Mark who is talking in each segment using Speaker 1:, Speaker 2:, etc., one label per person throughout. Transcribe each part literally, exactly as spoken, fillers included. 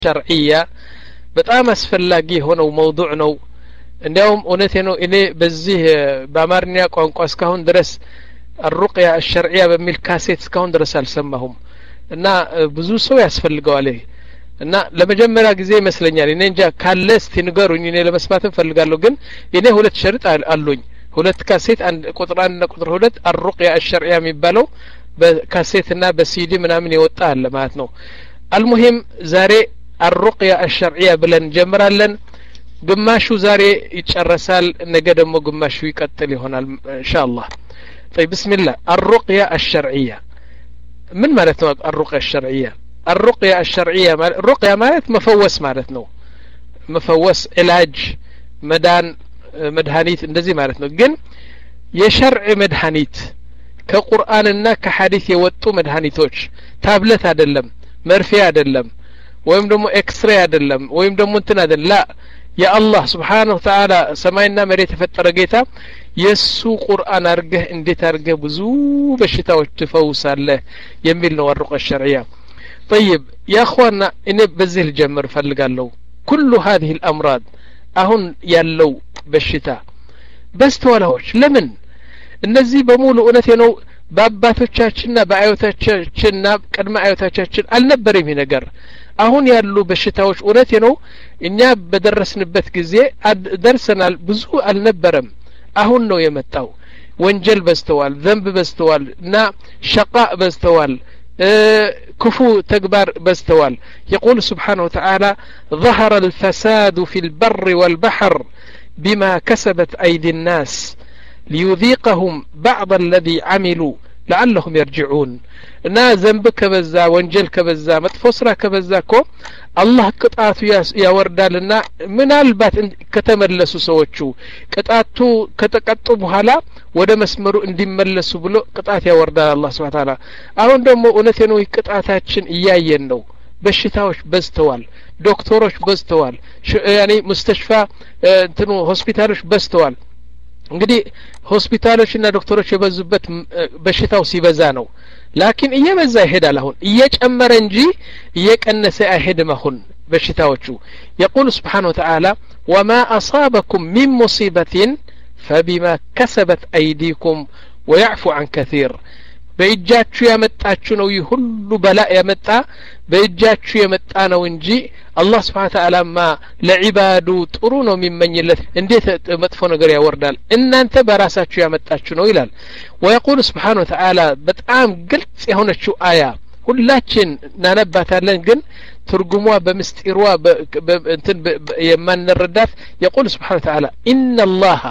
Speaker 1: الشرعية በጣም አስፈላጊ የሆነው موضوع ነው እንዲያውም እውነቴ ነው እኔ በዚህ በአማርኛ ቋንቋ እስካሁን ድረስ الرقية الشرعية በሚል ካሴት እስካሁን ድረስ አልሰማሁም እና ብዙ ሰው ያስፈልገዋል እና ለመጀመሪያ ጊዜ ይመስለኛል እኔ እንጃ ካለስ ትንገሩኝ እኔ ለመስማት ፈልጋለሁ ግን እኔ ሁለት ሸርጥ አሉኝ ሁለት ካሴት አንድ ቁጥር አንድ እና ቁጥር ሁለት الرقية الشرعية የሚባለው በካሴትና በሲዲ ምናምን ይወጣ አለ ማለት ነው المهم ዛሬ الرقية الشرعية ብለን ጀምራለን ግማሹ ዛሬ ይጨረሳል ነገ ደግሞ ግማሹ ይቀጥል ይሆናል ኢንሻአላህ طيب بسم الله الرقية الشرعية من معناته الرقية الشرعية الرقية الشرعية الرقية معناته مفوس معناته مفوس علاج مدان مدهانيت እንደዚህ ማለት ነው ግን የሸርዕ መድሃኒት ከቁርአንና ከሐዲስ የወጡ መድሃኒቶች ታብለት አይደለም መርፌ አይደለም ወይም ደግሞ ኤክስሬ አይደለም ወይም ደግሞ እንትን አይደለም ላ ያ አላህ Subhanahu Wa Ta'ala ሰማይና መሬት የፈጠረ ጌታ የሱ ቁርአን አርገህ እንዴት አርገህ ብዙ በሽታዎች ትፈውሳለህ የሚል ነው الرقية الشرعية طيب يا اخوانا እኔ በዚህ ልጀምር ፈልጋለሁ كل هذه الامراض አሁን ያለው በሽታ በስተዋላዎች ለምን እነዚህ በሙሉ እውነቴ ነው በአባቶቻችንና በአያቶቻችንና ቀድመ አያቶቻችን አልነበረም ይሄ ነገር አሁን ያሉ በሽታዎች እውነቴ ነው እኛ በደረስንበት ጊዜ ደርሰናል ብዙ አልነበረም አሁን ነው የመጣው ወንጀል በስተዋል ዘንብ በስተዋል እና ሸቃ በስተዋል ክፉ ተግባር በስተዋል يقول سبحانه وتعالى ظهر الفساد في البر والبحر بما كسبت أيدي الناس ليذيقهم بعض الذي عملوا لعلهم يرجعون እና ዘንብ ከበዛ ወንጀል ከበዛ መጥፎ ስራ ከበዛኮ አላህ ቅጣቱ ያወርዳልና ምናልባት ከተመለሱ ሰዎቹ ቅጣቱ ከተቀጡ በኋላ ወደ መስመሩ እንዲመለሱ ብሎ ቅጣት ያወርዳል አላህ Subhanahu Wa Ta'ala አሁን ደግሞ እውነቴ ነው ቅጣታችን እያየን ነው በሽታዎች በዝተዋል ዶክተሮች በዝተዋል ያኒ ሙስተሽፋ እንትኑ ሆስፒታሎች በዝተዋል እንግዲህ ሆስፒታሎችና ዶክተሮች የበዙበት በሽታው ሲበዛ ነው ላኪን እየበዛ ይሄዳል አሁን እየጨመረ እንጂ እየቀነሰ አይሄድም አሁን በሽታዎቹ يقول سبحانه وتعالى وما أصابكم من مصيبة فبما كسبت أيديكم ويعفو عن كثير በእጃችሁ ያመጣችሁ ነው ይሁሉ በላ ያመጣ በእጃችሁ ያመጣ ነው እንጂ አላህ Subhanahu Wa Ta'ala ማ ለዒባዱ ጥሩ ነው የሚመኝለት እንዴት መጥፎ ነገር ያወርዳል እናንተ በራሳችሁ ያመጣችሁ ነው ይላል ويقول سبحانه وتعالى በጣም ግልጽ የሆነችው አያ ሁላችን እናነባታለን ግን ትርጉሟ በምስጢሯ እንትን የማንረዳት يقول سبحانه وتعالى إن الله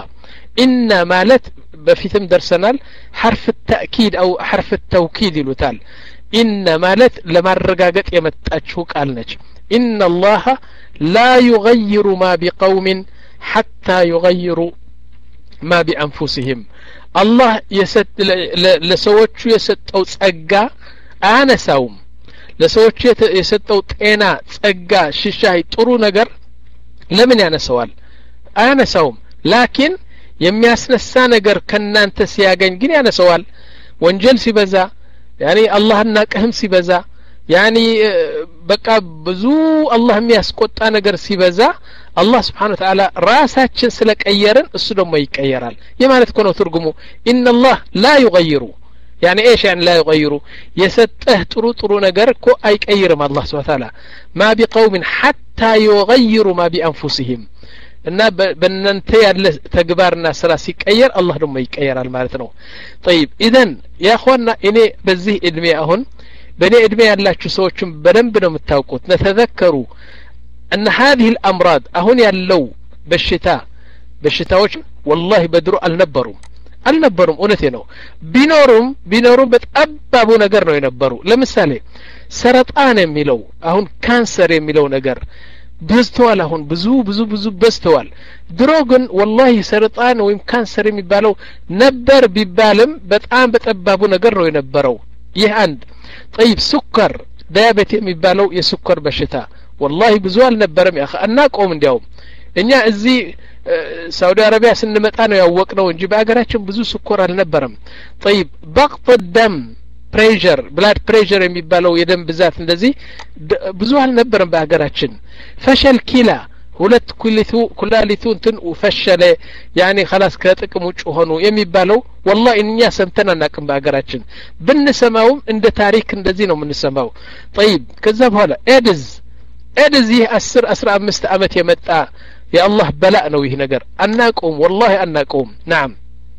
Speaker 1: إن مالت بفيتم درسنال حرف التأكيد أو حرف التوكيد يلوتال إن مالت لما الرقاقت يمتأجهو قالنج إن الله لا يغير ما بقوم حتى يغيروا ما بأنفسهم الله يسد لسوتشو يسد أو تسأقا أنا ساوم لسوتشو يسد أو تأنا تسأقا ششاهي طرو نقر لمن أنا سوال أنا ساوم لكن የሚያስነሳ ነገር ከናንተ ሲያገኝ ግን ያነሰዋል ወንጀል ሲበዛ ያኒ አላህና ቀህም ሲበዛ ያኒ በቃ ብዙ አላህ የሚያስቆጣ ነገር ሲበዛ አላህ Subhanahu Wa Ta'ala ራሳችን ስለቀየርን እሱ ደግሞ ይቀየራል የማለት ነው ትርጉሙ ان الله لا يغير يعني ايش يعني لا يغير يسطه ጥሩ ጥሩ ነገር እኮ አይቀይርም አላህ Subhanahu Wa Ta'ala ما بقوم حتى يغيروا ما بانفسهم እና በእናንተ ያለ ተግባርና ስራ ሲቀየር አላህ ደግሞ ይቀየራል ማለት ነው طيب اذا يا اخوانا እኔ በዚህ እድሜ አሁን በኔ እድሜ ያላችሁ ሰዎችም በደንብ ነው የምታውቁት ነተዘከሩ ان هذه الامراض አሁን ያለው በሽታ በሽታዎች والله በድሮ አልነበሩም አልነበሩም እውነቴ ነው ቢኖሩም ቢኖሩም በጣባቡ ነገር ነው የነበሩ ለምሳሌ ሰረጣን የሚለው አሁን ካንሰር የሚለው ነገር በዝተዋል አሁን ብዙ ብዙ ብዙ በዝተዋል ድሮ ግን والله ሰረጣን ወይም ካንሰር የሚባለው ነበር ቢባልም በጣም በጠባቡ ነገር ነው የነበረው ይህ አንድ طيب سكر ዲያቤት የሚባለው የስኳር በሽታ والله ብዙ አልነበረም ያ አናቆም እንዲያውም እኛ እዚህ ሳውዲ አረቢያ ስንመጣ ነው ያወቅነው እንጂ በአገራችን ብዙ ስኳር አልነበረም طيب ضغط الدم ፕሬሸር ብላድ ፕሬሸር የሚባለው የደም ብዛት እንደዚህ ብዙ አልነበረም በአገራችን ፈሸል ኪላ ሁለት ኩሊቱ ኩላሊቱ እንትን ፈሸለ ያኒ خلاص ከጥቅም ውጭ ሆኑ የሚባለው والله እኛ ሰምተን አናቅም በአገራችን ብንሰማውም እንደ ታሪክ እንደዚህ ነው የምንሰማው طيب ከዛ በኋላ ኤድዝ ኤድዝ ይህ አስር አስራ አምስት አመት የመጣ የአላህ በላእ ነው ይህ ነገር አናቀውም والله አናቀውም نعم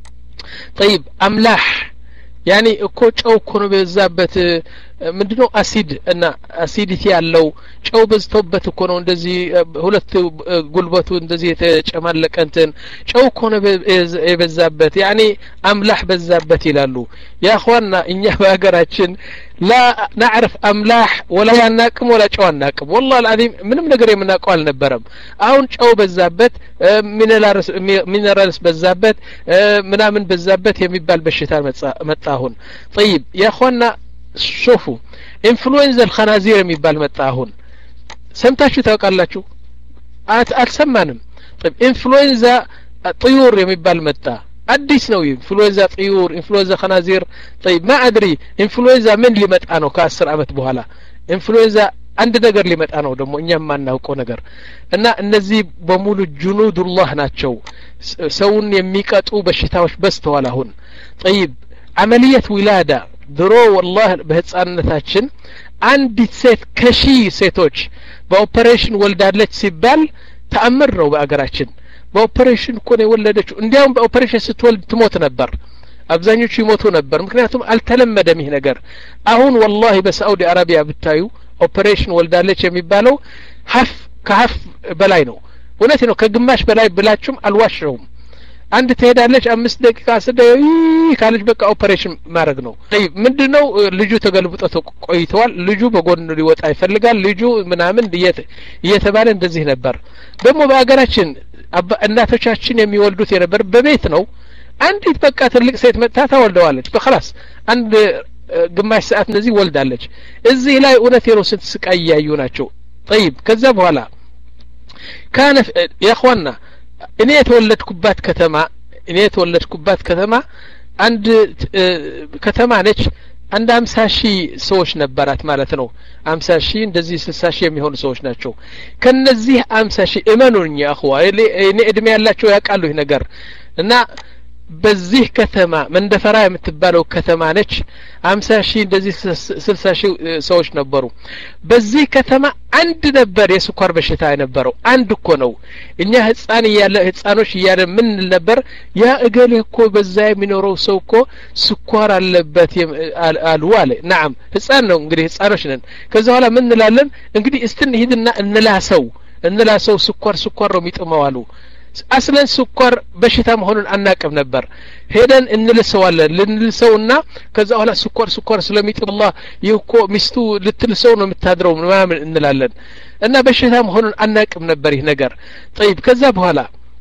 Speaker 1: طيب አምላህ ያኒ እኮ ጨው እኮ ነው በዛበት ምንድነው አሲድ እና አሲዲቲ ያለው ጨው በዝቶበት እኮ ነው እንደዚህ ሁለት ጉልበቱ እንደዚህ የተጨማለቀ እንትን ጨው እኮ ነው የበዛበት ያኒ አምላህ በዛበት ይላሉ ያ اخوانا እኛ በአገራችን لا نعرف አምላህ ولا ያናቅም ولا ጨው አናቅም والله العظيم ምንም ነገር የምናቀው አልነበረም አሁን ጨው በዛበት ሚነራልስ ሚነራልስ በዛበት ምናምን በዛበት የሚባል በሽታ መጣ አሁን طيب يا اخوانا شوفوا ኢንፍሉዌንዛ الخنازير የሚባል መጣ አሁን ሰምታችሁ ታውቃላችሁ አልሰማንም طيب ኢንፍሉዌንዛ طيور የሚባል መጣ አዲስ ነው ኢንፍሉዌንዛ طيور ኢንፍሉዌንዛ خنازير طيب ما ادري ኢንፍሉዌንዛ ምን ሊመጣ ነው ከአስር አመት በኋላ ኢንፍሉዌንዛ አንድ ነገር ሊመጣ ነው ደግሞ እኛም ማናውቀው ነገር እና እነዚህ በሙሉ ጁኑዱላህ ናቸው ሰውን የሚቀጡ በሽታዎች በስተዋል አሁን طيب عمليه ولاده ድሮ والله በህፃንነታችን አንዲት ሴት ከሺ ሴቶች በኦፕሬሽን ወልዳለች ሲባል ተአምር ነው በአገራችን በኦፕሬሽን እኮ ነው የወለደችው እንዲያውም በኦፕሬሽን ስትወልድ ትሞት ነበር አብዛኞቹ ይሞቱ ነበር ምክንያቱም አልተለመደም ይህ ነገር አሁን والله በሳዑዲ አረቢያ ብታዩ ኦፕሬሽን ወልዳለች የሚባለው ሀፍ ከሀፍ በላይ ነው እውነት ነው ከግማሽ በላይ ብላችሁም አልዋሽውም አንድ ትሄዳለች አምስት ደቂቃ አስደይ ካለች በቃ ኦፕሬሽን ማድረግ ነው طيب ምንድነው ልጁ ተገልብጦ ቆይቷል ልጁ በጎን ሊወጣ ይፈልጋል ልጁ ምናምን እየተባለ እንደዚህ ነበር ደግሞ በአገራችን እናቶቻችን የሚወልዱት የነበር በቤት ነው አንዲት በቃ ትልቅ ሴት መጣ ታወልደዋለች በخلاص አንድ ግማሽ ሰዓት እንደዚህ ወልዳለች እዚህ ላይ እውነት ነው ስትስቃይ ያዩ ናቸው طيب ከዛ በኋላ ካነ يا اخوانا እኔ የተወለድኩባት ከተማ እኔ የተወለድኩባት ከተማ አንድ ከተማ ነች አንድ ሃምሳ ሺህ ሰዎች ነበራት ማለት ነው ሃምሳ ሺህ እንደዚህ ስልሳ ሺህ የሚሆኑ ሰዎች ናቸው ከነዚህ ሃምሳ ሺህ እመኑኝ አخوا እኔ እድሜ ያላቸው ያውቃሉ ይሄ ነገር እና በዚህ ከተማ መንደፈራ የምትባለው ከተማ ነች ሃምሳ ሺህ እንደዚህ ስልሳ ሺህ ሰዎች ነበሩ በዚህ ከተማ አንድ ነበር የስኳር በሽታ የነበረው አንድ እኮ ነው እኛ ህፃን ያለ ህፃኖች ያለ ምን ነበር ያ እገሌ እኮ በዛ የሚኖረው ሰው እኮ ስኳር አለበት አሉ አለ نعم ህፃን ነው እንግዲህ ህፃኖች ነን ከዛ በኋላ ምን እንላለን እንግዲህ እስትን ሂድና እንላሰው እንላሰው ስኳር ስኳር ነው የሚጥመው አሉ አስለን ስኳር በሽታ መሆኑን አናቀም ነበር ሄደን እንልሰዋለን ልንልሰውና ከዛ በኋላ ስኳር ስኳር ስለሚጥም አላህ ይኮ ሚስቱ ልትልሰው ነው የምታድረው ምናምን እንላለን እና በሽታ መሆኑን አናቀም ነበር ይህ ነገር طيب ከዛ በኋላ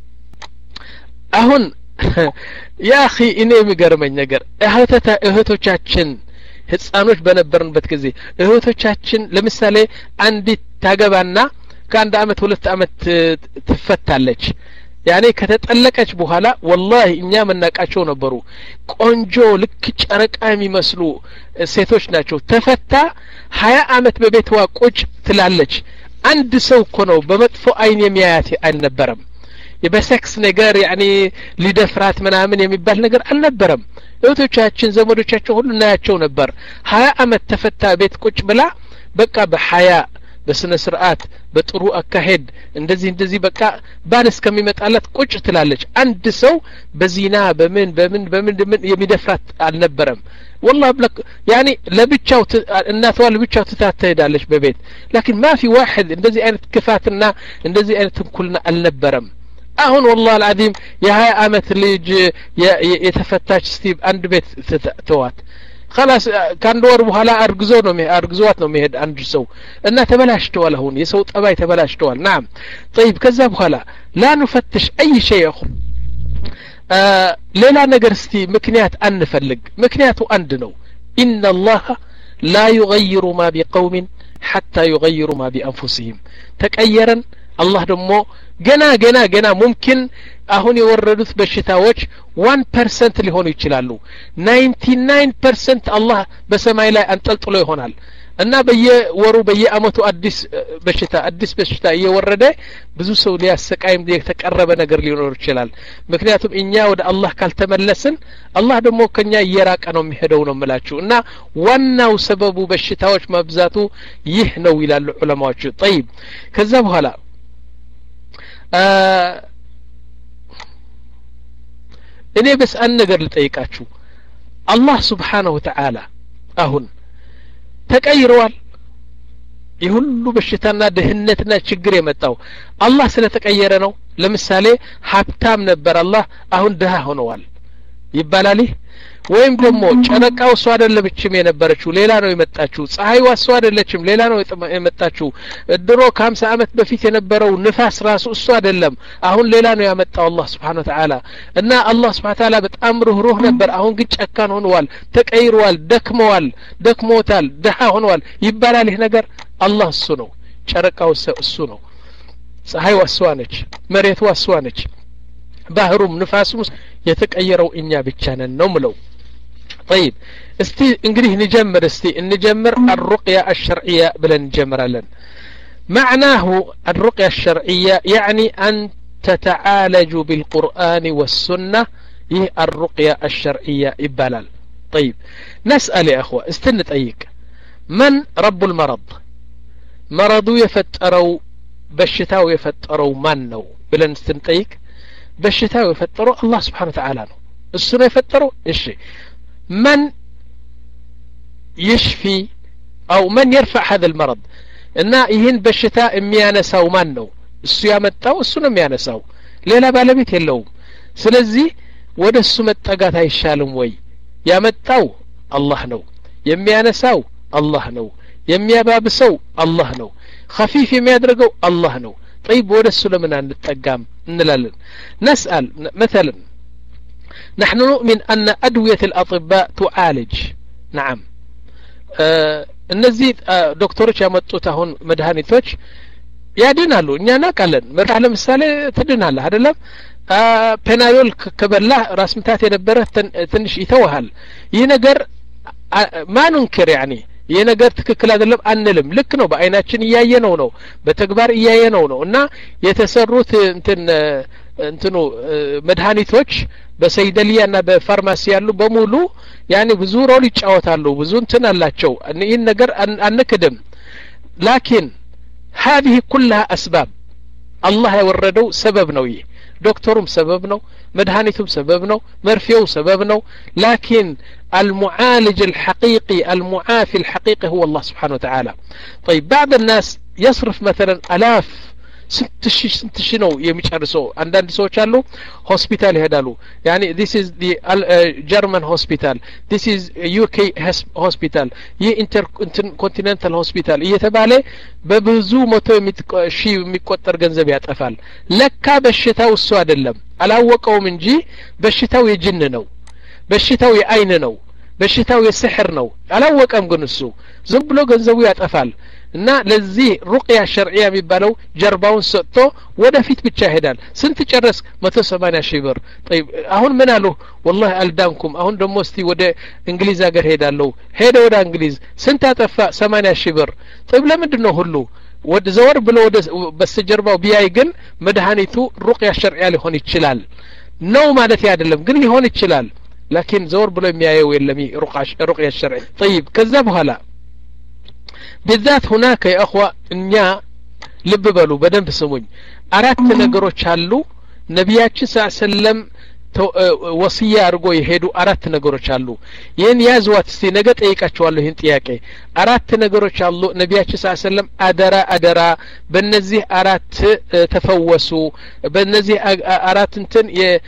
Speaker 1: አሁን ያ اخي እኔ የሚገርመኝ ነገር እህተታ እህቶቻችን ህፃኖች በነበርንበት ጊዜ እህቶቻችን ለምሳሌ አንዲት ታገባና ከአንድ አመት ሁለት አመት ትፈታለች ያኔ ከተጠለቀች በኋላ والله እኛ መናቃቸው ነበሩ ቆንጆ ልክ ጨረቃ የሚመስሉ ሴቶች ናቸው ተፈታ ሀያ አመት በቤቷ ቁጭ ትላለች አንድ ሰው እኮ ነው በመጥፎ አይን የሚያያት አልነበረም የበሰክስ ነገር ያኔ ሊደፍራት ምናምን የሚባል ነገር አልነበረም እህቶቻችን ዘመዶቻቸው ሁሉ እናያቸው ነበር ሀያ አመት ተፈታ ቤት ቁጭ ብላ በቃ በሐያ በስነ ስርዓት በጥሩ አካሄድ እንደዚህ እንደዚህ በቃ ባል እስከሚመጣላት ቁጭ ትላለች አንድ ሰው በዚና በምን በምን በምን የሚደፍራት አልነበረም والله بلك يعني ለብቻው እናቷ ለብቻው ትታተዳለች በቤት لكن ما في واحد እንደዚህ አይነት ክፋትና እንደዚህ አይነት ተንኩልና አልነበረም አሁን والله العظيم የ20 አመት ልጅ የተፈታች ስቲብ አንድ ቤት ተዋት خلاص كان دور بحالا ارغزو ነው ارغزوات ነው መሄድ አንድ ሰው እና ተበላሽተዋል አሁን የሰው ጠባይ ተበላሽተዋል نعم طيب ከዛ በኋላ لا نفتش اي شيء اخو ሌላ ነገር እስቲ ምክንያት አንፈልግ ምክንያቱ አንድ ነው ان الله لا يغير ما بقوم حتى يغيروا ما بانفسهم ተቀየረን الله دمو ገና ገና ገና ممكن አሁን የወረዱት በሽታዎች one percent ሊሆኑ ይችላሉ ninety-nine percent አላህ በሰማይ ላይ አንጠልጥሎ ይሆናል እና በየወሩ በየአመቱ አዲስ በሽታ አዲስ በሽታ እየወረደ ብዙ ሰው ሊያሰቃይም የተቀረበ ነገር ሊኖር ይችላል ምክንያቱም እኛ ወደ አላህ ካልተመለስን አላህ ደግሞ ከኛ እየራቀ ነው የሚሄደው ነው የምላችሁ እና ዋናው ሰበቡ በሽታዎች መብዛቱ ይህ ነው ይላሉ ዑለማዎቹ طيب ከዛ በኋላ እኔ በስ አንድ ነገር ልጠይቃችሁ አላህ Subhanahu Wa Ta'ala አሁን ተቀይሯል ይሁሉ በሽታና ደህነትና ችግር የመጣው አላህ ስለተቀየረ ነው ለምሳሌ ሀብታም ነበር አላህ አሁን ደሃ ሆነዋል ይባላል ወይም ደግሞ ጨረቃው እሱ አይደለችም የነበረችው ሌላ ነው የመጣችው ፀሐይዋ እሱ አይደለችም ሌላ ነው የመጣችው ድሮ ከ50 አመት በፊት የነበረው ንፋስ ራሱ እሱ አይደለም አሁን ሌላ ነው ያመጣው አላህ Subhanahu Wa Ta'ala እና አላህ Subhanahu Wa Ta'ala በጣም ሩህሩህ ነበር አሁን ግን ጨካን ሆነዋል ተቀይሯል ደክመዋል ደክሞታል ደሃ ሆነዋል ይባላል ይሄ ነገር አላህ እሱ ነው ጨረቃው እሱ ነው ፀሐይዋ እሱ ነች መሬቷ እሱ ነች ባህሩም ንፋሱም የተቀየረው እኛ ብቻ ነን ነው ምለው طيب استي انجريه نجمر استي نجمر الرقية الشرعية بلن نجمرلن معناه الرقية الشرعية يعني أن تتعالج بالقرآن والسنة هي الرقية الشرعية إبالال طيب نسأل يا أخوة استنت أيك من رب المرض مرضو يفتروا بشتاو يفتروا من نو بلن استنتيك بشتاو يفتروا الله سبحانه وتعالى نو السنة يفتروا إيشي من يشفي أو من يرفع هذا المرض إن يهين بشتاء ميانساو من نو السيامة التاو السنة ميانساو ليلا بالبيت يلوم سلزي وده السمة تقات هاي الشالم وي يامتاو الله نو يميانساو الله نو يميابابسو الله نو خفيف يميادرقو الله نو طيب وده السلمنا نتقام نلالن نسأل مثلا نحن نؤمن أن أدوية الأطباء تعالج نعم النزيد دكتورش يمطوتا هون مدهانيتوش يادينالو እኛ እናውቃለን መርህ ለምሳሌ ትድናለ አይደለም ፔናዮል ከበላ ራስ ምታት የነበረ ትንሽ ይተዋሃል ይህ ነገር ማንንከር يعني ይህ ነገር ትክክል አይደለም አንልም ልክ ነው በአይናችን እያየነው ነው በተግባር እያየነው ነው እና የተሰሩት እንትን እንትኑ መድኃኒቶች በሰይደሊያና በፋርማሲ ያሉ በሙሉ يعني ብዙ ሮል ይጫወታሉ ብዙ እንትን አላቸው ይህን ነገር አንክድም لكن هذه كلها أسباب الله يوردو سبب ነው ይህ دكتورم سبب ነው مدهانيتم سبب ነው مرفيو سبب ነው لكن المعالج الحقيقي المعافي الحقيقي هو الله سبحانه وتعالى طيب بعض الناس يصرف مثلا ألاف ست شي ست شي ነው የሚጨርሰው አንዳንድ ሰዎች አሉ ሆስፒታል ይሄዳሉ يعني this is the uh, German hospital this is U K hospital ይህ intercontinental hospital እየተባለ በብዙ መቶ ሺ የሚቆጠር ገንዘብ ያጠፋል ለካ በሽታው እሱ አይደለም አላወቀውም እንጂ በሽታው የጅን ነው በሽታው የአይን ነው በሽታው የስሕር ነው አላወቀም ግን እሱ ዝም ብሎ ገንዘቡ ያጠፋል እና ለዚህ ሩቅያ ሸርዒያ የሚባለው ጀርባውን ሰጥቶ ወደፊት ብቻ ይሄዳል ስንት ጨረስ መቶ ሰማንያ ሺህ ብር طيب አሁን ምን አሉ والله አልዳንኩም አሁን ደግሞ እስቲ ወደ እንግሊዝ ሀገር ሄዳለሁ ሄደ ወደ እንግሊዝ ስንት አጠፋ ሰማንያ ሺህ ብር طيب ለምንድን ነው ሁሉ ወደ ዘወር ብሎ ወደ በስተጀርባው ቢያይ ግን መድኃኒቱ ሩቅያ ሸርዒያ ሊሆን ይችላል ነው ማለት አይደለም ግን ሊሆን ይችላል لكن زور بلو የሚያየው የለም ሩቅያ ሸርዒያ طيب ከዛ በኋላ بالذات هناك يا اخوه እኛ ልብ በሉ በደንብ ስሙኝ አራት ነገሮች አሉ ነብያችን ሰለላሁ ወሲያ አድርጎ የሄዱ አራት ነገሮች አሉ ይሄን ያዝዋት እስቲ ነገ ጠይቃቸዋለሁ ይሄን ጥያቄ አራት ነገሮች አሉ ነብያችን ሰለላሁ አደራ አደራ በእነዚህ አራት ተፈወሱ በእነዚህ አራት እንትን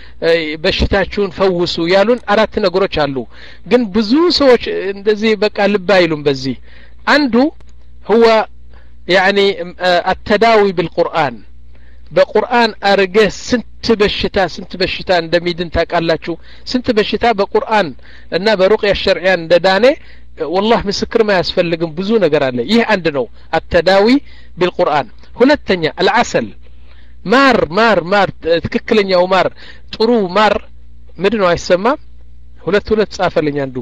Speaker 1: በሽታችሁን ፈውሱ ያሉን አራት ነገሮች አሉ ግን ብዙ ሰዎች እንደዚህ በቃ ልብ አይሉም በዚህ عنده هو يعني التداوي بالقرآن بقرآن أرجه سنت بشتا سنت بشتا اندميدن تاقالاتشو سنت بشتا بقرآن انا برقية الشرعيان دداني والله مسكر ما يسفلقن بزو نقر عليه يه عندنا التداوي بالقرآن هنا التانية العسل ማር ማር ማር ትክክለኛው ማር ጥሩ ማር ምንድነው አይሰማም ሁለት ሁለት ጻፈልኝ አንዱ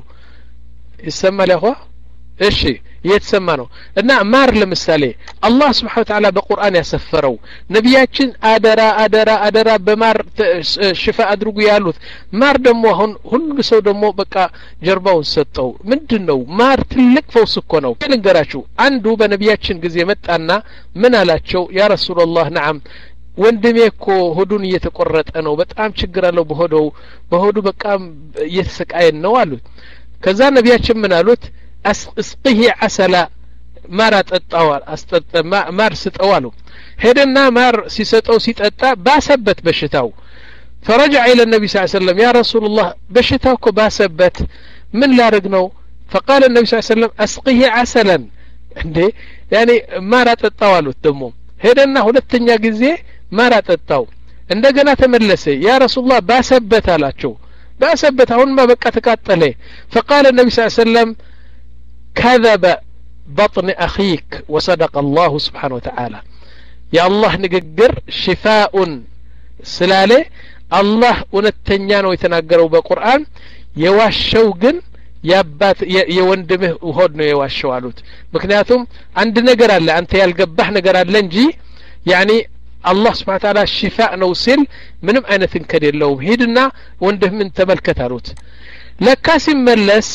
Speaker 1: ይሰማል ያኳ እሺ የተሰማ ነው እና ማር ለምሳሌ አላህ Subhanahu Wa Ta'ala በቁርአን ያሰፈረው ነቢያችን አደራ አደራ አደራ በማር ሽፋ አድርጉ ያሉት ማር ደግሞ አሁን ሁሉ ሰው ደግሞ በቃ ጀርባውን ሰጠው ምንድነው ማር ትልቅ ፈውስ እኮ ነው ልንገራችሁ አንዱ በነቢያችን ጊዜ መጣና ምን አላቸው ያ ረሱላህ ነዓም ወንድሜ እኮ ሆዱን እየተቆረጠ ነው በጣም ችግር አለው በሆዱ በሆዱ በቃ እየተሰቃየ ነው አሉት ከዛ ነቢያችን ምን አሉት اسقيه عسلا ማር አጠጣው አስጠጣ ማር ስጠው አሉ ሄደና ማር ሲሰጠው ሲጠጣ ባሰበት በሽታው فرجع الى النبي صلى الله عليه وسلم يا رسول الله በሽታው እኮ ባሰበት ምን ላድርግ ነው فقال النبي صلى الله عليه وسلم اسقيه عسلا እንዴ ያኔ ማር አጠጣው አሉት ደግሞ ሄደና ሁለተኛ ጊዜ ማር አጠጣው እንደገና ተመለሰ ያ رسول الله ባሰበት አላቸው ባሰበት አሁንማ በቃ ተቃጠለ فقال النبي صلى الله عليه وسلم كذب بطن أخيك وصدق الله سبحانه وتعالى يا الله نقدر شفاء سلالة الله ونتنيان ويتناقروا بالقرآن يواشو جن يابات يوندمه وهدنه يواشو علوت مكنياتهم عند نقر الله أنت يالقبح نقر لنجي يعني الله سبحانه وتعالى الشفاء نوصل منهم أين تنكدر لهم هيدنا وندهم من تملكة علوت لكاسم ملس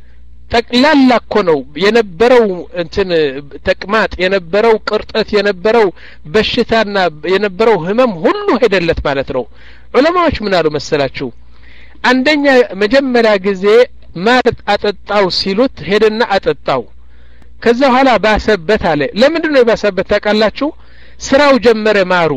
Speaker 1: ጠቅላላ እኮ ነው የነበረው እንትን ተቅማጥ የነበረው ቅርጠት የነበረው በሽታና የነበረው ህመም ሁሉ ሄደለት ማለት ነው ዑለማዎች ምን አሉ መሰላችሁ አንደኛ መጀመሪያ ጊዜ ማር አጠጣው ሲሉት ሄደና አጠጣው ከዛ በኋላ ባሰበት አለ ለምንድነው ባሰበት ታውቃላችሁ ስራው ጀመረ ማሩ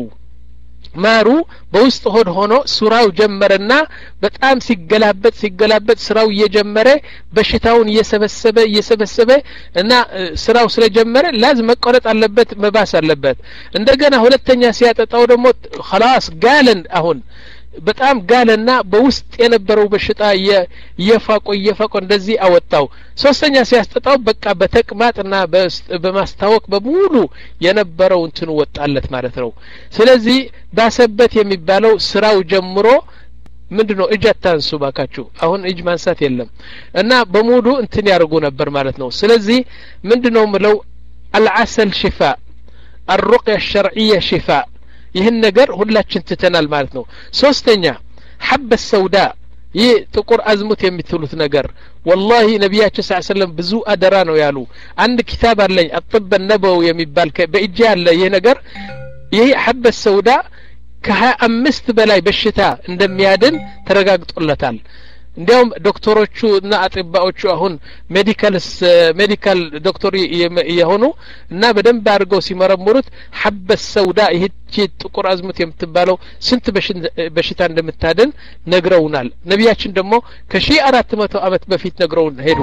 Speaker 1: ማሩ በውስጥ ሆድ ሆኖ ሱራው ጀመረና በጣም ሲገላበጥ ሲገላበጥ ስራው እየጀመረ በሽታውን እየሰበሰበ እየሰበሰበ እና ስራው ስለጀመረ ላዝ መቆረጥ አለበት መባስ አለበት እንደገና ሁለተኛ ሲያጠጣው ደግሞ خلاص ጋለን አሁን በጣም ጋለና በውስጥ የነበረው በሽታ የፋቆ የፋቆ እንደዚህ አወጣው ሶስተኛ ሲያስጠጣው በቃ በተቅማጥና በማስታወክ በሙሉ የነበረው እንትን ወጣለት ማለት ነው ስለዚህ ባሰበት የሚባለው ስራው ጀምሮ ምንድነው እጃታንሱ ባካችሁ አሁን እጅ ማንሳት የለም እና በሙሉ እንትን ያርጉ ነበር ማለት ነው ስለዚህ ምንድነው ምለው العسل شفاء الرقية الشرعية شفاء ይህን ነገር ሁላችን ትተናል ማለት ነው ሶስተኛ حب السوداء ይህ ጥቁር አዝሙት የሚትሉት ነገር والله ነብያችን ሰለላሁ ዐለይሂ ወሰለም ብዙ አደራ ነው ያሉ አንድ ኪታብ አለኝ الطب النبوي የሚባል በእጄ ያለ ይህ ነገር ይህ حب السوداء ከሀያ አምስት በላይ በሽታ እንደሚያድን ተረጋግጦለታል እንዲያውም ዶክተሮቹ እና አጥባዎቹ አሁን ሜዲካልስ ሜዲካል ዶክተር የሆኑ እና በደንብ አድርገው ሲመረምሩት حب السوداء ይህች ጥቁር አዝሙት የምትባለው ስንት በሽታ እንደምታድን ነግረውናል ነብያችን ደግሞ ከ1400 አመት በፊት ነግረውን ሄዱ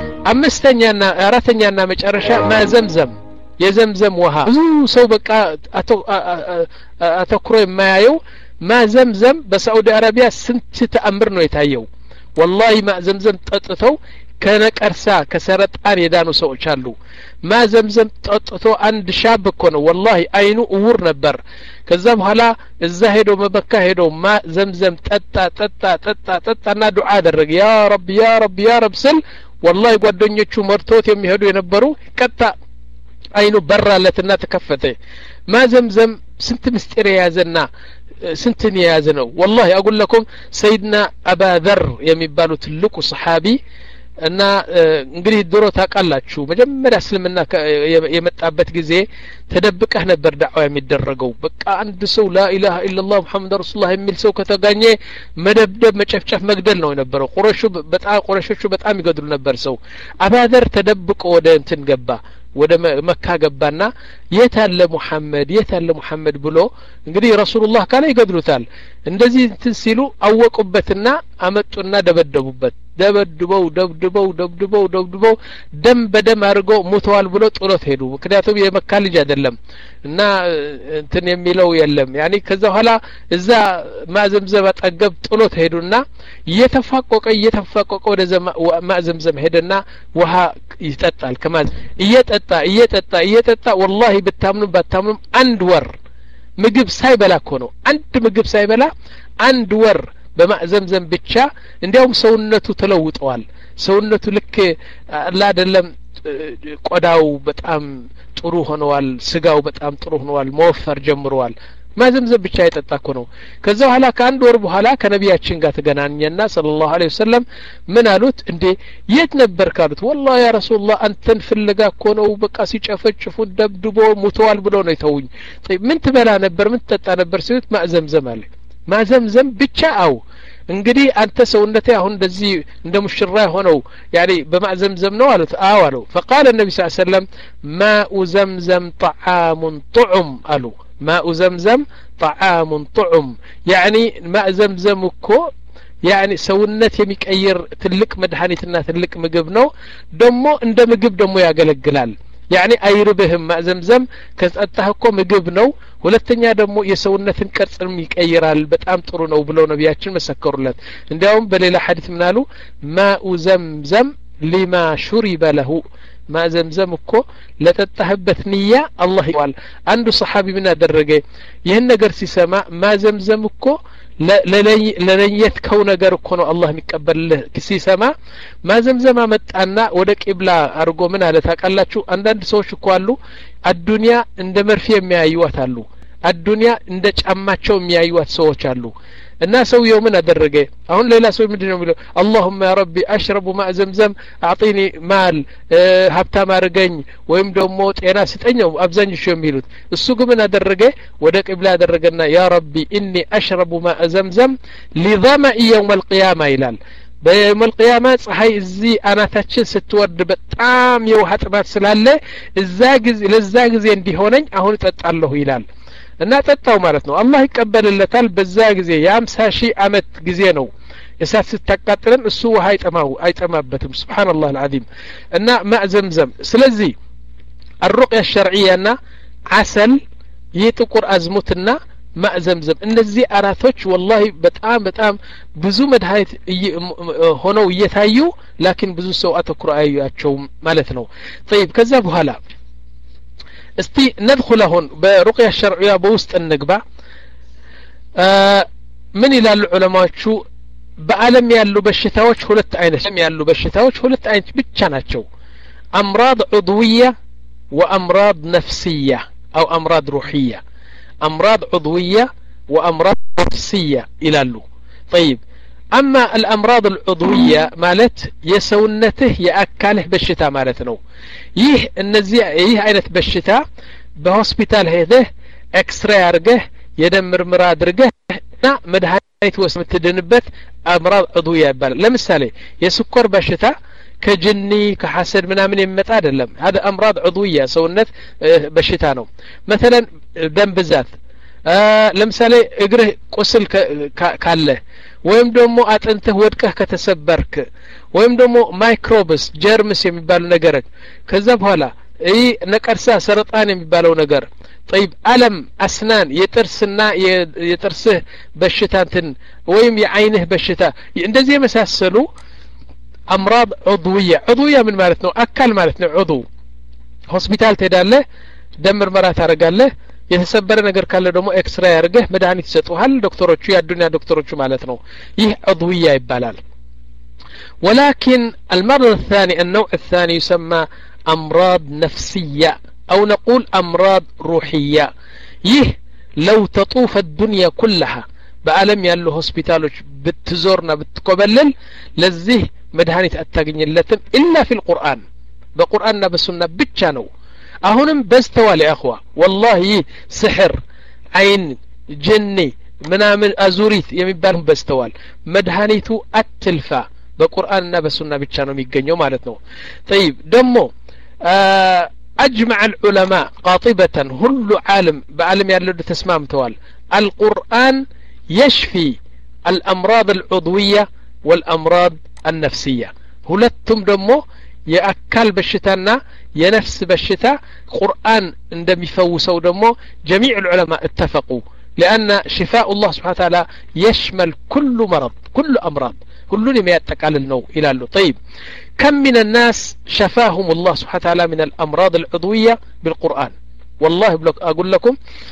Speaker 1: አምስተኛና አራተኛና መጨረሻ ማዘምዘም የዘምዘም ውሃ ብዙ ሰው በቃ አተኩሮ የማያየው ማዘምዘም በሳዑዲ አረቢያ ስንት ተአምር ነው የታየው والله ما زمزم ጠጥተው ከነቀርሳ ከሰረጣን የዳኑ ሰዎች አሉ ما زمزم ጠጥተው አንድ ሻብ እኮ ነው والله አይኑ እውር ነበር ከዛ በኋላ እዛ ሄዶ መበካ ሄዶ ما زمزم ጠጣ ጠጣ ጠጣ ጠጣና ዱዓ አደረገ ያ ረብ ያ ረብ ያ ረብ ስል والله ጓደኞቹ መርቶት የሚሄዱ የነበሩ ቀጣ አይኑ በራለትና ተከፈተ ما زمزم ስንት ምስጢር ያዘና ስንትን ያዘ ነው والله اقول لكم سيدنا ابا ذر የሚባሉ ትልቁ ሰሃቢ እና እንግዲህ ድሮ ታቃላችሁ መጀመሪያ እስልምና የመጣበት ጊዜ ተደብቀህ ነበር ዳዕዋ የሚደረገው በቃ አንድ ሰው لا اله الا الله محمد رسول الله የሚል ሰው ከተገኘ መደብደብ መጨፍጨፍ መግደል ነው የነበረው ቁረይሹ በጣም ቁረይሾቹ በጣም ይገድሉ ነበር ሰው አባደር ተደብቆ ወደ እንትን ገባ ወደ መካ ገባና የታለ ሙሐመድ የታለ ሙሐመድ ብሎ እንግዲህ ረሱላህ ካለ ይገድሉታል እንደዚህ እንትን ሲሉ አወቁበትና አመጡና ደበደቡበት ደበድበው ደብድበው ደብድበው ደብድበው ደም በደም አርጎ ሞተዋል ብሎ ጥሎት ሄዱ ምክንያቱም የመካ ልጅ አይደለም እና እንትን የሚለው የለም ያኒ ከዛ ኋላ እዛ ማዘምዘም አጠገብ ጥሎት ሄዱና እየተፋቆቀ እየተፋቆቀ ወደ ማዘምዘም ሄደና ውሃ ይጠጣል ከማዝ እየጠጣ እየጠጣ እየጠጣ والله ብታምኑ ባታምኑ አንድ ወር ምግብ ሳይበላ እኮ ነው አንድ ምግብ ሳይበላ አንድ ወር በማእ ዘምዘም ብቻ እንዲያውም ሰውነቱ ተለውጧል ሰውነቱ ልክ አላ አይደለም ቆዳው በጣም ጥሩ ሆነዋል ስጋው በጣም ጥሩ ሆነዋል መወፈር ጀምሯል ማዘምዘም ብቻ የጠጣ እኮ ነው ከዛ በኋላ ከአንድ ወር በኋላ ከነቢያችን ጋር ተገናኘና ሰለላሁ ዐለይሂ ወሰለም ምን አሉት እንዴ የት ነበር ካሉት والله يا رسول الله አንተን ፍለጋ እኮ ነው በቃ ሲጨፈጭፉ ደብድቦ ሙተዋል ብሎ ነው የተውኝ طيب ምን ትበላ ነበር ምን ትጠጣ ነበር ሲሉት ማዘምዘም አለ ማዘምዘም ብቻ አው እንግዲህ አንተ ሰውነቴ አሁን እንደዚህ እንደ ሙሽራ ሆነው ያኒ በማዘምዘም ነው አሉት አው አሉ فقال النبي صلى الله عليه وسلم ماء زمزم طعام طعم አሉ ماء زمزم طعام طعم يعني ماء زمزم እኮ يعني ሰውነት የሚቀይር ትልቅ መድኃኒትና ትልቅ ምግብ ነው ደሞ እንደ ምግብ ደሞ ያገለግላል يعني አይርብህም ማእ ዘምዘም ከጠጣህ እኮ ምግብ ነው ሁለተኛ ደግሞ የሰውነትን ቅርጽም ይቀይራል በጣም ጥሩ ነው ብለው ነቢያችን መሰከሩለት እንዲያውም በሌላ ሐዲስ ምን አሉ ማኡ ዘምዘም لما شرب له ما زمزم እኮ ለጠጣህበት ንያ አላህ ይዋል አንዱ ሰሃቢ ምን አደረገ ይሄን ነገር ሲሰማ ما زمزم እኮ ለለየት ከው ነገር እኮ ነው አላህ የሚቀበልህ ሲሰማ ما زمزم መጣና ወደ ቂብላ አርጎ ምን አለ ታውቃላችሁ አንዳንድ ሰዎች እኮ አሉ አዱንያ እንደ መርፌ የሚያዩዋት አሉ አዱንያ እንደ ጫማቸው የሚያዩዋት ሰዎች አሉ እና ሰውየው ምን አደረገ አሁን ሌላ ሰው ምንድነው የሚለው اللهم يا ربي اشرب ماء زمزم اعطيني مال ሀብታም አርገኝ ወይም ደግሞ ጤና ስጠኝው አብዛኞቹ የሚሉት እሱ ግን ምን አደረገ ወደ ቂብላ አደረገና يا ربي اني اشرب ماء زمزم لظمأ يوم القيامه ይላል በየውም القيامه ፀሐይ እዚህ አናታችን ስትወርድ በጣም የውሃ ጥማት ስላለ እዛ ጊዜ ለዛ ጊዜ እንዲሆነኝ አሁን እጠጣለሁ ይላል እና ጠጣው ማለት ነው አላህ ይቀበልለታል በዛ ጊዜ የአምሳ ሺህ አመት ጊዜ ነው እሳት ስትታቃጥለን እሱ ውሃ አይጠማው አይጠማበትም ሱብሃንአላህ العظيم እና ማእ ዘምዘም ስለዚህ الرقية الشرعية ና عسل የጥቁር አዝሙትና ማእ ዘምዘም እነዚህ አራቶች والله በጣም በጣም ብዙ መድኃኒት ሆነው እየታዩ ላኪን ብዙ ሰው አተኩሮ አያያቸው ማለት ነው طيب ከዛ በኋላ እስቲ ندخل هون برقية الشرعية بوسط النقبة من ይላሉ ዑለማዎቹ በአለም ያሉ በሽታዎች ሁለት አይነት ያሉ በሽታዎች ሁለት አይነት ብቻ ናቸው أمراض عضوية وأمراض نفسية أو أمراض روحية أمراض عضوية وأمراض نفسية ይላሉ طيب أما الأمراض العضوية مالت يسونته يأكله بشتا مالتنو يه النزيع يه عينت بشتا بهوسبيتال هذه اكسراي ارجه يدم مرمرا ادرجه نا مدهايت وسمتدنبت أمراض عضوية يبال لمثالي يسكر بشتا كجني كحسد منامن يمت አይደለም هذا أمراض عضوية سونت بشتا ነው مثلا دم بزات ለምሳሌ እግርህ ቁስል ካለ ወይም ደግሞ አጥንትህ ወድቀህ ከተሰበርክ ወይም ደግሞ ማይክሮብስ ጀርምስ የሚባሉ ነገር ከዛ በኋላ እይ ነቀርሳ ሰረጣን የሚባለው ነገር طيب አለም አስናን የጥርስና የጥርስህ በሽታንትን ወይም የአይንህ በሽታ እንደዚህ የመሳሰሉ أمراض عضوية عضوية من ማለት ነው አካል ማለት ነው عضو ሆስፒታል ትሄዳለህ ደም ምርመራ ታረጋለህ የተሰበረ ነገር ካለ ደግሞ ኤክስራይ አርገህ መድኃኒት ይሰጡሃል ዶክተሮቹ ያዱኛ ዶክተሮቹ ማለት ነው ይህ عضوية ይባላል ولكن المرض الثاني النوع الثاني يسمى أمراض نفسية أو نقول أمراض روحية يه لو تطوف الدنيا كلها بعالم يالله هوسبيتالوش بتزورنا بتقبلل لزيه مدهانيت أتاقنيلتم إلا في القرآن بقرآننا بسنة بتشانو أهونم بستوالي أخوة والله سحر عين جني منامن أزوريث يمبالهم بستوال مدهانيتو التلفا بقرآننا بسنة بتشانو ميقنيو مالتنو طيب دمو آه أجمع العلماء قاطبة كل عالم بعالم يالله تسمام توال القرآن يشفي الأمراض العضوية والأمراض النفسية هلتم دمو يأكل بشتانا ينفس بشتا قرآن عندما يفوسوا دمو جميع العلماء اتفقوا لأن شفاء الله سبحانه وتعالى يشمل كل مرض كل أمراض كلهم يتقال النو إلى له طيب كم من الناس شفاهم الله سبحانه وتعالى من الأمراض العضوية بالقرآن والله أقول لكم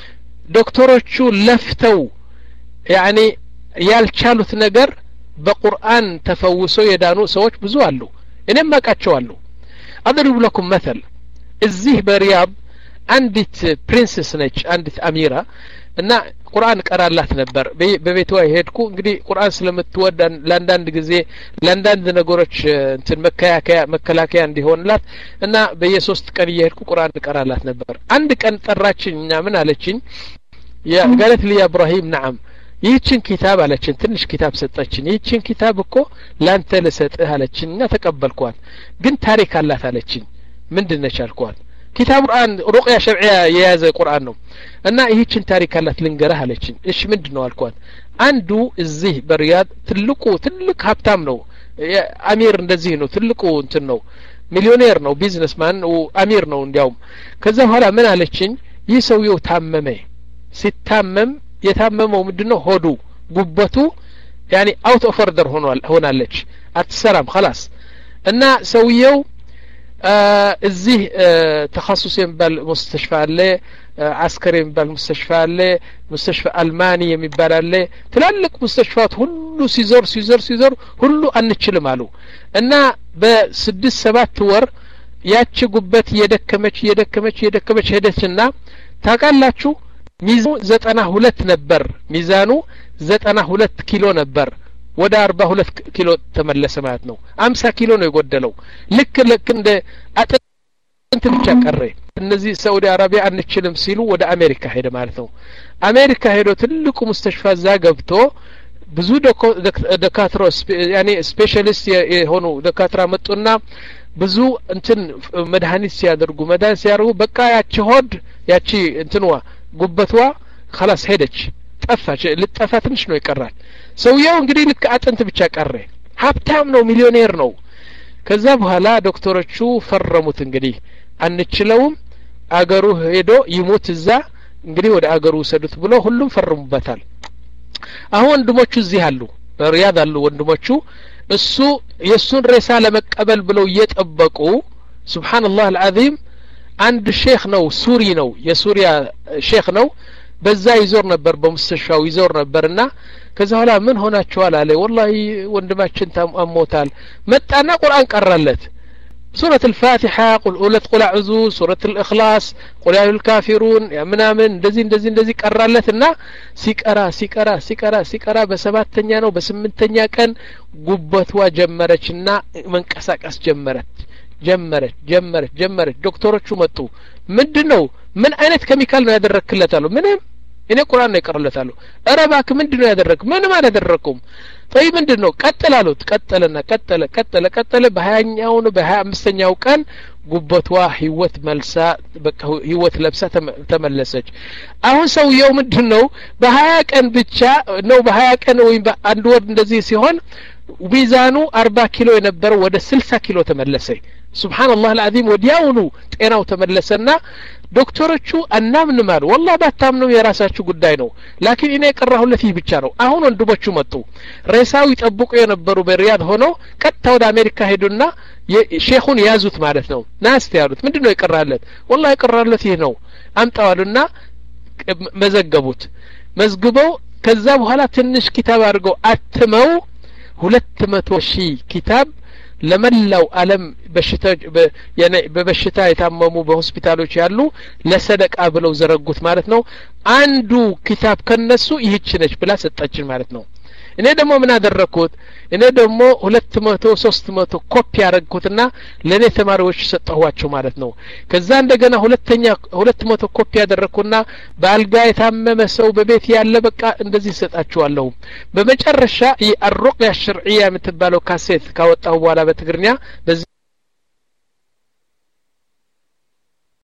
Speaker 1: ዶክተሮቹ ለፍተው ያኒ ያልቻሉት ነገር በቁርአን ተፈውሰው የዳኑ ሰዎች ብዙ አሉ እኔም ማቃቸዋለሁ አድርቡ ለኩም مثل እዚህ በሪያድ አንዲት ፕሪንሰስ ነች አንዲት አሚራ እና ቁርአን ቀራላት ነበር በቤቷ ሄድኩ እንግዲህ ቁርአን ስለምትወድ ለአንዳንድ ጊዜ ለአንዳንድ ነገሮች እንትን መከላከያ መከላከያ እንዲሆንላት እና በየሶስት ቀን እየሄድኩ ቁርአን ቀራላት ነበር አንድ ቀን ጠራችኝና ምን አለችኝ ያ قالت لي يا ابراهيم نعم ይህችን ኪታብ አለችን ትንሽ ኪታብ ሰጠችን ይህችን ኪታብ እኮ ላንተ ለሰጥህ አለችኝና ተቀበልኳት ግን ታሪክ አላት አለችኝ ምንድነች አልኳት ኪታብ ቁርአን ሩቅያ ሸርዒያ የያዘ ቁርአን ነው እና ይህችን ታሪክ አላት ልንገርህ አለችኝ እሺ ምንድነው አልኳት አንዱ እዚህ በሪያድ ትልቁ ትልቅ ሀብታም ነው አሚር እንደዚህ ነው ትልቁ እንትን ነው ሚሊዮኔር ነው ቢዝነስማን አሚር ነው እንዲያውም ከዛ በኋላ ምን አለችኝ ይህ ሰውየው ታመመ ሲታመም የታመመው ምንድነው ሆዱ ጉበቱ ያኒ አውት ኦፍ ኦርደር ሆኗል ሆናለች አትሰራም خلاص እና ሰውየው እዚህ ተخصص የሚባል ሙስተሽፋ አለ አስከሪ የሚባል ሙስተሽፋ አለ ሙስተሽፋ አልማኒ የሚባል አለ ትላልቅ ሙስተሽፋት ሁሉ ሲዞር ሲዞር ሲዞር ሁሉ አንችልም አሉ እና በስድስት ሰባት ወር ያቺ ጉበት የደከመች የደከመች የደከመች ሄደችና ታቃላችሁ ሚዛኑ ዘጠና ሁለት ነበር ሚዛኑ ዘጠና ሁለት ኪሎ ነበር ወደ አርባ ሁለት ኪሎ ተመለሰ ማለት ነው አምሳ ኪሎ ነው የጎደለው ልክ ልክ እንደ አጥንት ብቻ ቀረ እነዚህ ሳውዲ አረቢያ አንችልም ሲሉ ወደ አሜሪካ ሄደ ማለት ነው አሜሪካ ሄዶ ትልቁ ሙስተሽፋ ዛ ገብቶ ብዙ ደካትሮ ያኒ ስፔሻሊስት የሆኑ ደካትራ መጡና ብዙ እንትን መድኃኒት ሲያደርጉ መድኃኒት ሲያደርጉ በቃ ያቺ ሆድ ያቺ እንትንዋ ጉበቷ خلاص ሄደች ጠፋች ልጠፋ ትንሽ ነው ይቀራል ሰውየው እንግዲህ ልክ አጥንት ብቻ ቀረ ሀብታም ነው ሚሊዮኔር ነው ከዛ በኋላ ዶክተሮቹ ፈረሙት እንግዲህ አንችለውም አገሩ ሄዶ ይሞት እዛ እንግዲህ ወደ አገሩ ወሰዱት ብሎ ሁሉም ፈረሙበታል አሁን ወንድሞቹ እዚህ አሉ በሪያድ አሉ ወንድሞቹ እሱ የሱን ሬሳ ለመቀበል ብለው እየጠበቁ ሱብሃንአላህ አልዓዚም አንድ ሼክ ነው ሱሪ ነው የሱሪያ ሼክ ነው በዛ ይዞር ነበር በሙስተሽፋው ይዞር ነበርና ከዛ ኋላ ምን ሆናችኋል አለ ወላሂ ወንድማችን ታሞታል መጣና ቁርአን ቀራለት سورة الفاتحة قل أولت قل أعوذ سورة الإخلاص قل يا أيها الكافرون يا منامن دزي دزي دزي قرالتنا سيقرا سيقرا سيقرا سيقرا بسبات تنيا بسمن تنيا كان قبتوا جمرتنا منقساقس جمرت ጀመረች ጀመረች ጀመረች ዶክተሮቹ መጡ ምንድነው ምን አይነት ኬሚካል ነው ያደረክለታሉ ምንም እኔ ቁርአን ነው ይቀርለታሉ አረባክ ምንድነው ያደረክ ምንም አላደረኩም طيب ምንድነው ቀጥላሉት ቀጠለና ቀጠለ ቀጠለ ቀጠለ በሀያኛው ነው በሀያ አምስተኛው ቀን ጉበቷ ህይወት መልሳ በቃ ህይወት ለብሳ ተመለሰች አሁን ሰውየው ምንድነው በሀያ ቀን ብቻ ነው በሀያ ቀን ወይ በአንድ ወር እንደዚህ ሲሆን ሚዛኑ አርባ ኪሎ የነበረ ወደ ስልሳ ኪሎ ተመለሰ ሱብሃንአላህ አልዓዚም ወዲያውኑ ጤናው ተመለሰና ዶክተሮቹ አናምን ማሉ والله ባታምኑ የራሳችሁ ጉዳይ ነው ላኪን እኔ የቀራሁለት ይህ ብቻ ነው አሁን ወንድሞቹ መጡ ሬሳው ይጠብቁ የነበሩ በሪያድ ሆኖ ቀጥታ ወደ አሜሪካ ሄዱና ሼኹን ያዙት ማለት ነው ናስተ ያሉት ምንድነው የቀራለት والله የቀራለት ይህ ነው አምጣዋሉና መዘገቡት መዝግበው ከዛ በኋላ ትንሽ ኪታብ አድርገው አትመው ሁለት መቶ ሺህ ኪታብ ለመላው ዓለም በሽታ በበሽታ የታመሙ በሆስፒታሎች ያሉ ለሰደቃ ብለው ዘረጉት ማለት ነው አንዱ ኪታብ ከነሱ ይህች ነች ብላ ሰጣችን ማለት ነው እኔ ደግሞ ምን አደረኩት እኔ ደግሞ ሁለት መቶ ሶስት መቶ ኮፒ ያረግኩትና ለኔ ተማሪዎች ሰጣኋቸው ማለት ነው ከዛ እንደገና ሁለተኛ ሁለት መቶ ኮፒ ያደረኩና በአልጋ የታመመ ሰው በቤት ያለ በቃ እንደዚህ ሰጣቸዋለሁ በመጨረሻ የአሩቅያ ሸርዒያ የምትባለው ካሴት ካወጣው በኋላ በትግርኛ